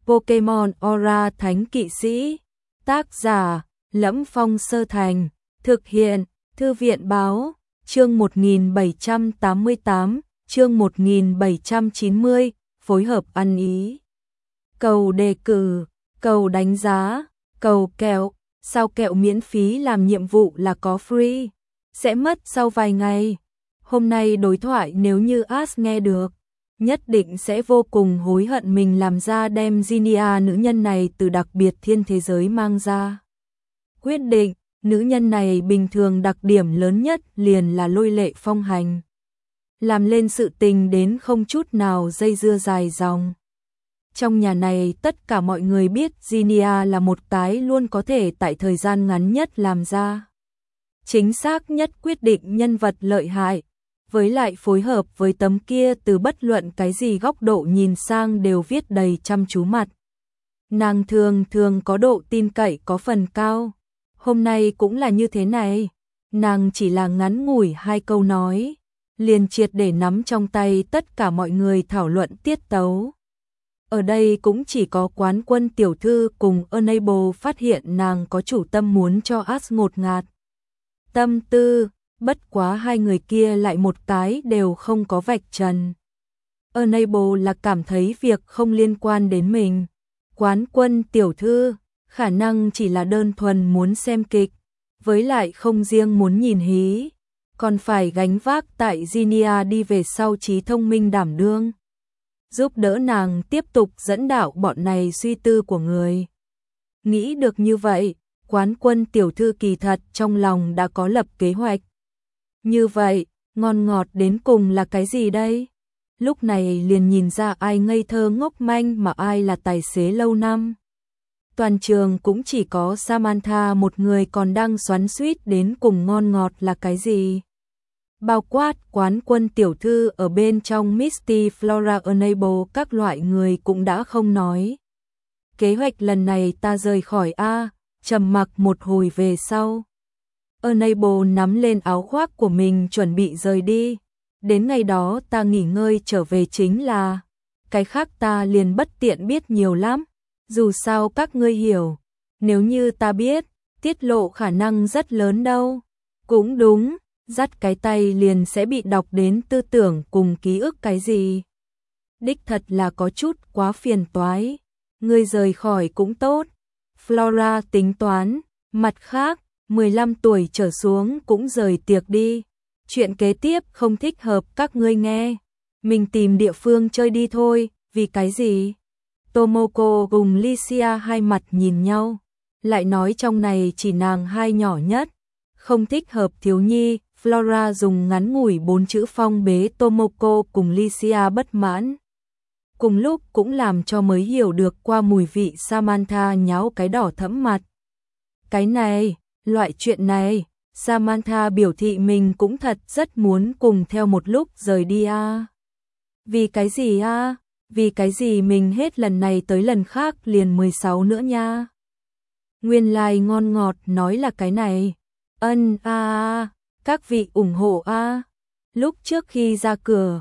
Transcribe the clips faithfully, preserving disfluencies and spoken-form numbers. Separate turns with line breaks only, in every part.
Pokemon Aura Thánh Kỵ Sĩ. Tác giả: Lẫm Phong Sơ Thành. Thực hiện: Thư viện Báo. Chương một nghìn bảy trăm tám mươi tám, chương một nghìn bảy trăm chín mươi, phối hợp ăn ý. Cầu đề cử, cầu đánh giá, cầu kẹo. Sao kẹo miễn phí làm nhiệm vụ là có free? Sẽ mất sau vài ngày. Hôm nay đối thoại nếu như Ash nghe được, nhất định sẽ vô cùng hối hận mình làm ra đem Zinnia nữ nhân này từ đặc biệt thiên thế giới mang ra. Quyết định, nữ nhân này bình thường đặc điểm lớn nhất liền là lôi lệ phong hành. Làm lên sự tình đến không chút nào dây dưa dài dòng. Trong nhà này tất cả mọi người biết Zinnia là một cái luôn có thể tại thời gian ngắn nhất làm ra chính xác nhất quyết định nhân vật lợi hại, với lại phối hợp với tấm kia từ bất luận cái gì góc độ nhìn sang đều viết đầy chăm chú mặt. Nàng thường thường có độ tin cậy có phần cao. Hôm nay cũng là như thế này. Nàng chỉ là ngắn ngủi hai câu nói, liền triệt để nắm trong tay tất cả mọi người thảo luận tiết tấu. Ở đây cũng chỉ có Quán Quân tiểu thư cùng Unable phát hiện nàng có chủ tâm muốn cho Ash ngột ngạt tâm tư, bất quá hai người kia lại một cái đều không có vạch trần. Unable là cảm thấy việc không liên quan đến mình. Quán Quân tiểu thư khả năng chỉ là đơn thuần muốn xem kịch, với lại không riêng muốn nhìn hí, còn phải gánh vác tại Zinnia đi về sau trí thông minh đảm đương, giúp đỡ nàng tiếp tục dẫn đạo bọn này suy tư của người. Nghĩ được như vậy, Quán Quân tiểu thư kỳ thật trong lòng đã có lập kế hoạch. Như vậy, ngon ngọt đến cùng là cái gì đây? Lúc này liền nhìn ra ai ngây thơ ngốc manh mà ai là tài xế lâu năm. Toàn trường cũng chỉ có Samantha một người còn đang xoắn xuýt đến cùng ngon ngọt là cái gì. Bao quát Quán Quân tiểu thư ở bên trong Misty, Flora, Unable các loại người cũng đã không nói. Kế hoạch lần này ta rời khỏi A, trầm mặc một hồi về sau. Unable nắm lên áo khoác của mình chuẩn bị rời đi. Đến ngày đó ta nghỉ ngơi trở về chính là, cái khác ta liền bất tiện biết nhiều lắm. Dù sao các ngươi hiểu, nếu như ta biết, tiết lộ khả năng rất lớn đâu. Cũng đúng, dắt cái tay liền sẽ bị đọc đến tư tưởng cùng ký ức cái gì. Đích thật là có chút quá phiền toái. Ngươi rời khỏi cũng tốt. Flora tính toán, mặt khác, mười lăm tuổi trở xuống cũng rời tiệc đi. Chuyện kế tiếp không thích hợp các ngươi nghe. Mình tìm địa phương chơi đi thôi, vì cái gì? Tomoko cùng Lycia hai mặt nhìn nhau, lại nói trong này chỉ nàng hai nhỏ nhất, không thích hợp thiếu nhi. Flora dùng ngắn ngủi bốn chữ phong bế Tomoko cùng Lycia bất mãn. Cùng lúc cũng làm cho mới hiểu được qua mùi vị Samantha nháo cái đỏ thẫm mặt. Cái này, loại chuyện này, Samantha biểu thị mình cũng thật rất muốn cùng theo một lúc rời đi a. À. Vì cái gì a? À? Vì cái gì mình hết lần này tới lần khác liền mười sáu nữa nha. Nguyên lai like ngon ngọt nói là cái này. Ân a a, các vị ủng hộ a. À. Lúc trước khi ra cửa,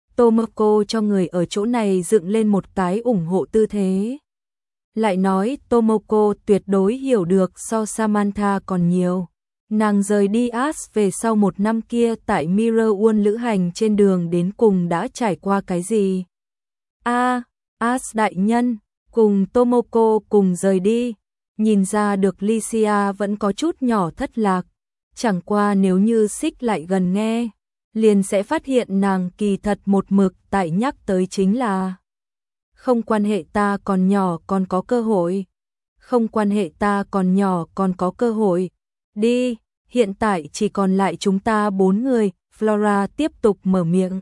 Tomoko cho người ở chỗ này dựng lên một cái ủng hộ tư thế. Lại nói Tomoko tuyệt đối hiểu được so Samantha còn nhiều. Nàng rời đi Ash về sau một năm kia tại Mirror World lữ hành trên đường đến cùng đã trải qua cái gì. A, à, Ash đại nhân, cùng Tomoko cùng rời đi. Nhìn ra được Lycia vẫn có chút nhỏ thất lạc. Chẳng qua nếu như xích lại gần nghe, liền sẽ phát hiện nàng kỳ thật một mực tại nhắc tới chính là không quan hệ ta còn nhỏ còn có cơ hội. Không quan hệ ta còn nhỏ còn có cơ hội. Đi, hiện tại chỉ còn lại chúng ta bốn người. Flora tiếp tục mở miệng.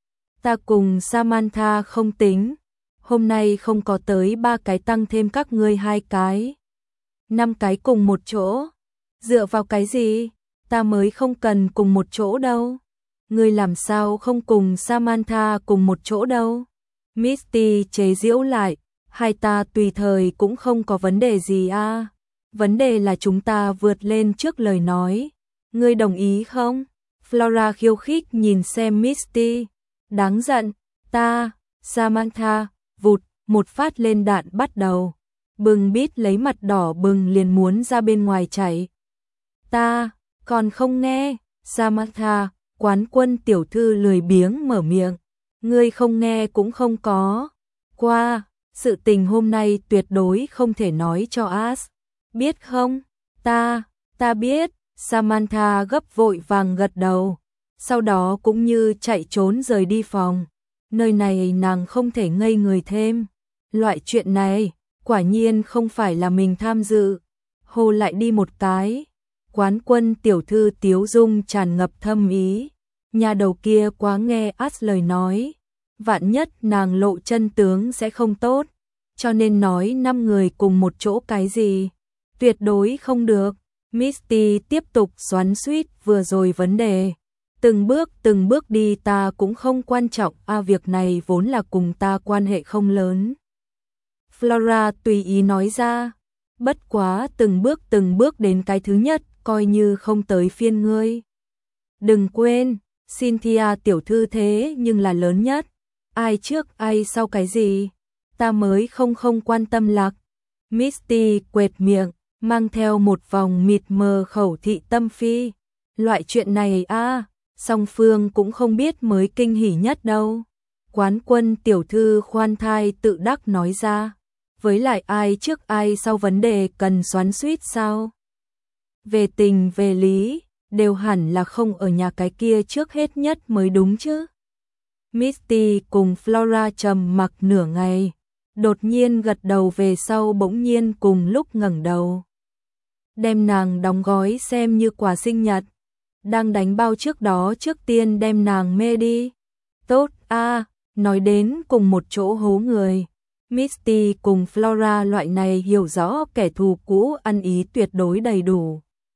Ta cùng Samantha không tính. Hôm nay không có tới ba cái tăng thêm các ngươi hai cái. Năm cái cùng một chỗ. Dựa vào cái gì? Ta mới không cần cùng một chỗ đâu. Ngươi làm sao không cùng Samantha cùng một chỗ đâu? Misty chế giễu lại. Hai ta tùy thời cũng không có vấn đề gì a. À. Vấn đề là chúng ta vượt lên trước lời nói. Ngươi đồng ý không? Flora khiêu khích nhìn xem Misty. Đáng giận. Ta, Samantha, vụt, một phát lên đạn bắt đầu. Bừng bít lấy mặt đỏ bừng liền muốn ra bên ngoài chạy. Ta, còn không nghe, Samantha, quán quân tiểu thư lười biếng mở miệng. Ngươi không nghe cũng không có. Qua, sự tình hôm nay tuyệt đối không thể nói cho As. Biết không? Ta, ta biết, Samantha gấp vội vàng gật đầu. Sau đó cũng như chạy trốn rời đi phòng. Nơi này nàng không thể ngây người thêm. Loại chuyện này, quả nhiên không phải là mình tham dự. Hồ lại đi một cái. Quán quân tiểu thư tiếu dung tràn ngập thâm ý. Nhà đầu kia quá nghe As lời nói. Vạn nhất nàng lộ chân tướng sẽ không tốt. Cho nên nói năm người cùng một chỗ cái gì. Tuyệt đối không được. Misty tiếp tục xoắn xuýt vừa rồi vấn đề. Từng bước từng bước đi ta cũng không quan trọng. À việc này vốn là cùng ta quan hệ không lớn. Flora tùy ý nói ra. Bất quá từng bước từng bước đến cái thứ nhất. Coi như không tới phiên ngươi. Đừng quên, Cynthia tiểu thư thế nhưng là lớn nhất. Ai trước ai sau cái gì? Ta mới không không quan tâm lạc. Misty quệt miệng, mang theo một vòng mịt mờ khẩu thị tâm phi. Loại chuyện này a, à, song phương cũng không biết mới kinh hỉ nhất đâu. Quán quân tiểu thư khoan thai tự đắc nói ra. Với lại ai trước ai sau vấn đề cần xoắn xuýt sao? Về tình về lý, đều hẳn là không ở nhà cái kia trước hết nhất mới đúng chứ. Misty cùng Flora trầm mặc nửa ngày, đột nhiên gật đầu về sau bỗng nhiên cùng lúc ngẩng đầu. Đem nàng đóng gói xem như quà sinh nhật, đang đánh bao trước đó trước tiên đem nàng mê đi. Tốt a, à, nói đến cùng một chỗ hố người. Misty cùng Flora loại này hiểu rõ kẻ thù cũ ăn ý tuyệt đối đầy đủ.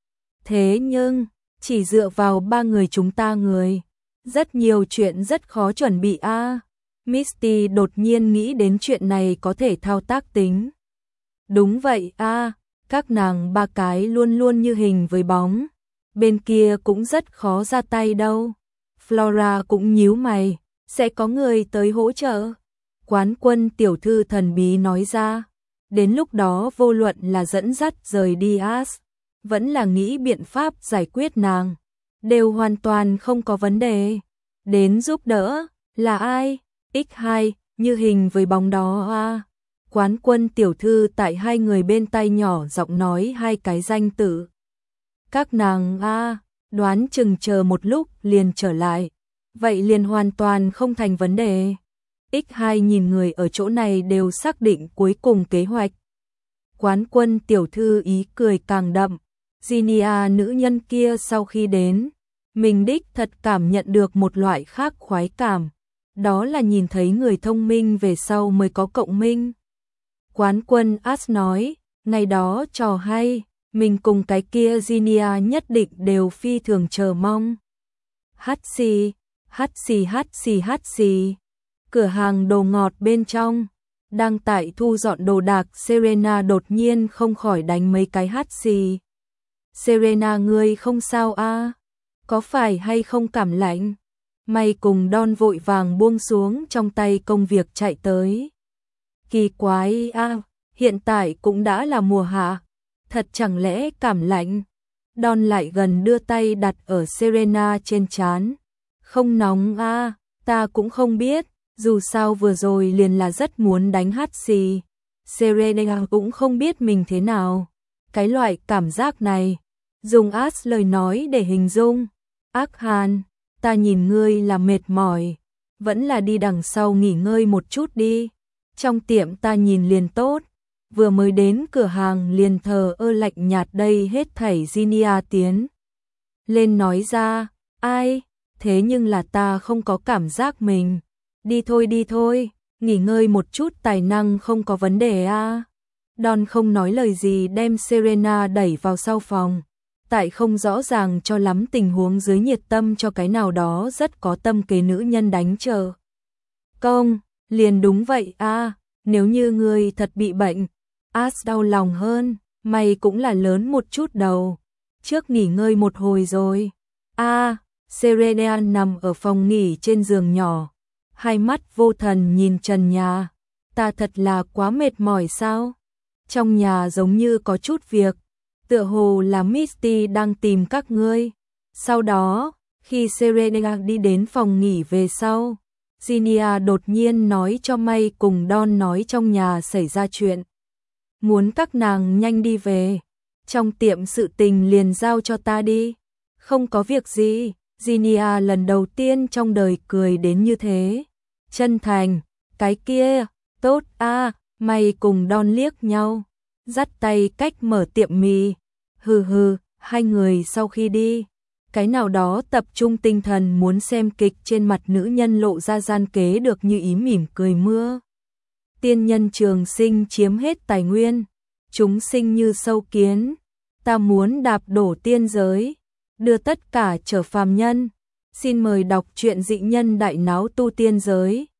Thế nhưng, chỉ dựa vào ba người chúng ta người, rất nhiều chuyện rất khó chuẩn bị a. À. Misty đột nhiên nghĩ đến chuyện này có thể thao tác tính. Đúng vậy a, à, các nàng ba cái luôn luôn như hình với bóng, bên kia cũng rất khó ra tay đâu. Flora cũng nhíu mày, sẽ có người tới hỗ trợ. Quán quân tiểu thư thần bí nói ra, đến lúc đó vô luận là dẫn dắt rời đi As, vẫn là nghĩ biện pháp giải quyết nàng, đều hoàn toàn không có vấn đề. Đến giúp đỡ, là ai? ích hai, như hình với bóng đó a. À. Quán quân tiểu thư tại hai người bên tai nhỏ giọng nói hai cái danh tự. Các nàng a, à, đoán chừng chờ một lúc liền trở lại. Vậy liền hoàn toàn không thành vấn đề. ích hai nhìn người ở chỗ này đều xác định cuối cùng kế hoạch. Quán quân tiểu thư ý cười càng đậm. Ginia nữ nhân kia sau khi đến, mình đích thật cảm nhận được một loại khác khoái cảm. Đó là nhìn thấy người thông minh về sau mới có cộng minh. Quán quân As nói, ngày đó trò hay, mình cùng cái kia Ginia nhất định đều phi thường chờ mong. Hát xì, hát xì hát xì hát xì. Cửa hàng đồ ngọt bên trong, đang tại thu dọn đồ đạc, Serena đột nhiên không khỏi đánh mấy cái hát xì. Serena ngươi không sao a? À? Có phải hay không cảm lạnh? Mày cùng Don vội vàng buông xuống trong tay công việc chạy tới. Kỳ quái a, à, hiện tại cũng đã là mùa hạ, thật chẳng lẽ cảm lạnh? Don lại gần đưa tay đặt ở Serena trên trán. Không nóng a, à, ta cũng không biết, dù sao vừa rồi liền là rất muốn đánh hát xì. Serena cũng không biết mình thế nào. Cái loại cảm giác này, dùng As lời nói để hình dung. Ác Hàn, ta nhìn ngươi là mệt mỏi, vẫn là đi đằng sau nghỉ ngơi một chút đi. Trong tiệm ta nhìn liền tốt, vừa mới đến cửa hàng liền thờ ơ lạnh nhạt đây hết thảy. Ginia tiến lên nói ra, ai, thế nhưng là ta không có cảm giác mình. Đi thôi đi thôi, nghỉ ngơi một chút tài năng không có vấn đề a. À. Don không nói lời gì đem Serena đẩy vào sau phòng. Tại không rõ ràng cho lắm tình huống dưới nhiệt tâm cho cái nào đó rất có tâm kế nữ nhân đánh chờ. Công, liền đúng vậy a, à, nếu như ngươi thật bị bệnh, As đau lòng hơn, mày cũng là lớn một chút đầu. Trước nghỉ ngơi một hồi rồi. A, à, Serena nằm ở phòng nghỉ trên giường nhỏ, hai mắt vô thần nhìn trần nhà. ta thật là quá mệt mỏi sao? Trong nhà giống như có chút việc, tựa hồ là Misty đang tìm các ngươi. Sau đó, khi Serena đi đến phòng nghỉ về sau, Ginia đột nhiên nói cho May cùng Don nói trong nhà xảy ra chuyện. Muốn các nàng nhanh đi về, trong tiệm sự tình liền giao cho ta đi. Không có việc gì, Ginia lần đầu tiên trong đời cười đến như thế. Chân thành, cái kia, tốt a. May cùng Don liếc nhau, dắt tay cách mở tiệm mì. Hừ hừ, hai người sau khi đi, cái nào đó tập trung tinh thần muốn xem kịch trên mặt nữ nhân lộ ra gian kế được như ý mỉm cười mưa. Tiên nhân trường sinh chiếm hết tài nguyên, chúng sinh như sâu kiến, ta muốn đạp đổ tiên giới, đưa tất cả trở phàm nhân. Xin mời đọc truyện Dị Nhân Đại Náo Tu Tiên Giới.